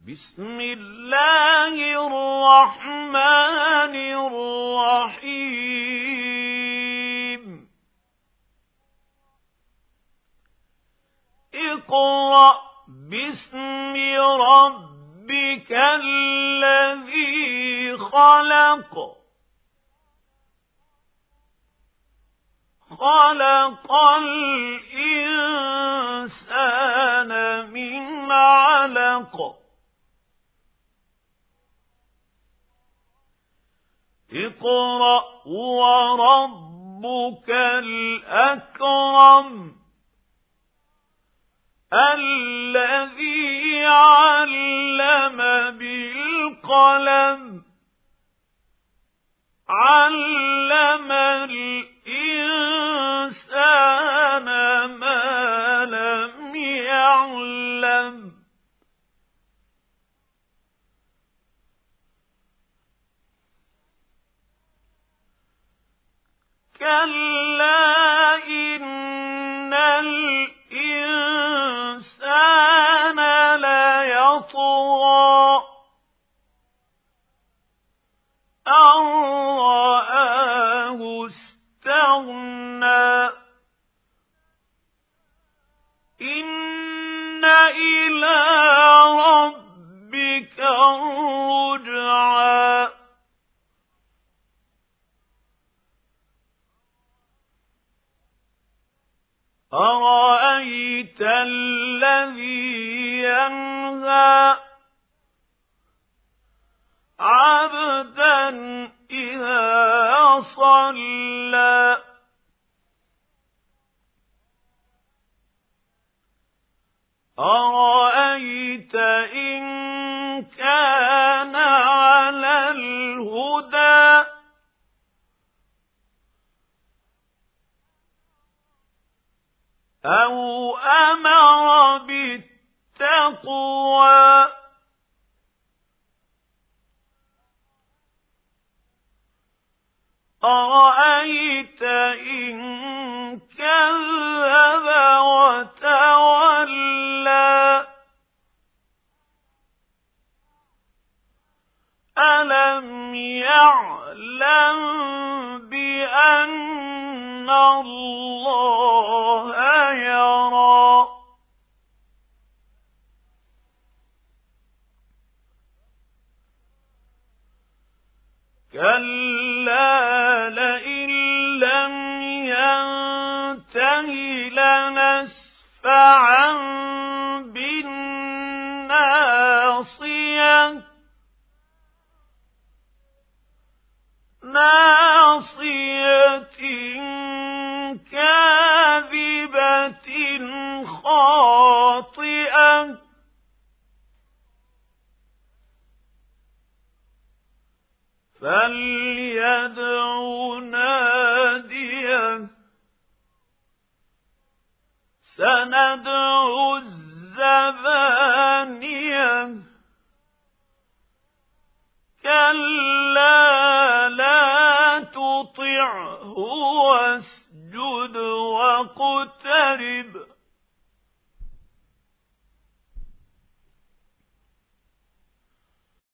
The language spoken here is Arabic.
بسم الله الرحمن الرحيم اقرأ باسم ربك الذي خلق خلق الإنسان من علق اقرأ وربك الأكرم الذي علم بالقلم علم الإنسان ما لم يعلم كلا إن الإنسان ليطغى أن رآه استغنى إن إلى ربك الرجعى أرأيت الذي ينهى عبدا إذا صلى أرأيت إن كان على الهدى أو أمر بالتقوى أرأيت إن كذب وتولى ألم يعلم بأن الله يرى كلا لئن لم ينته لنسفعا بالناصية ناصية كاذبة خاطئة فليدع ناديه سندع الزبانية كلا لا تطعه